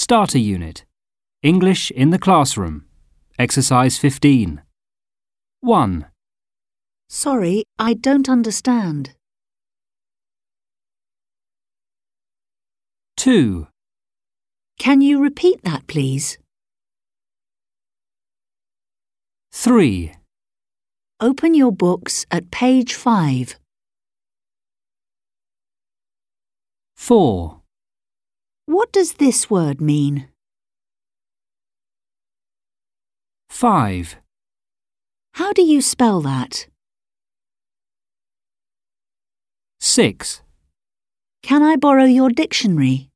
Starter Unit. English in the Classroom. Exercise 15. 1, Sorry, I don't understand. 2, Can you repeat that, please? 3, Open your books at page 5. 4, What does this word mean? 5, How do you spell that? 6. Can I borrow your dictionary?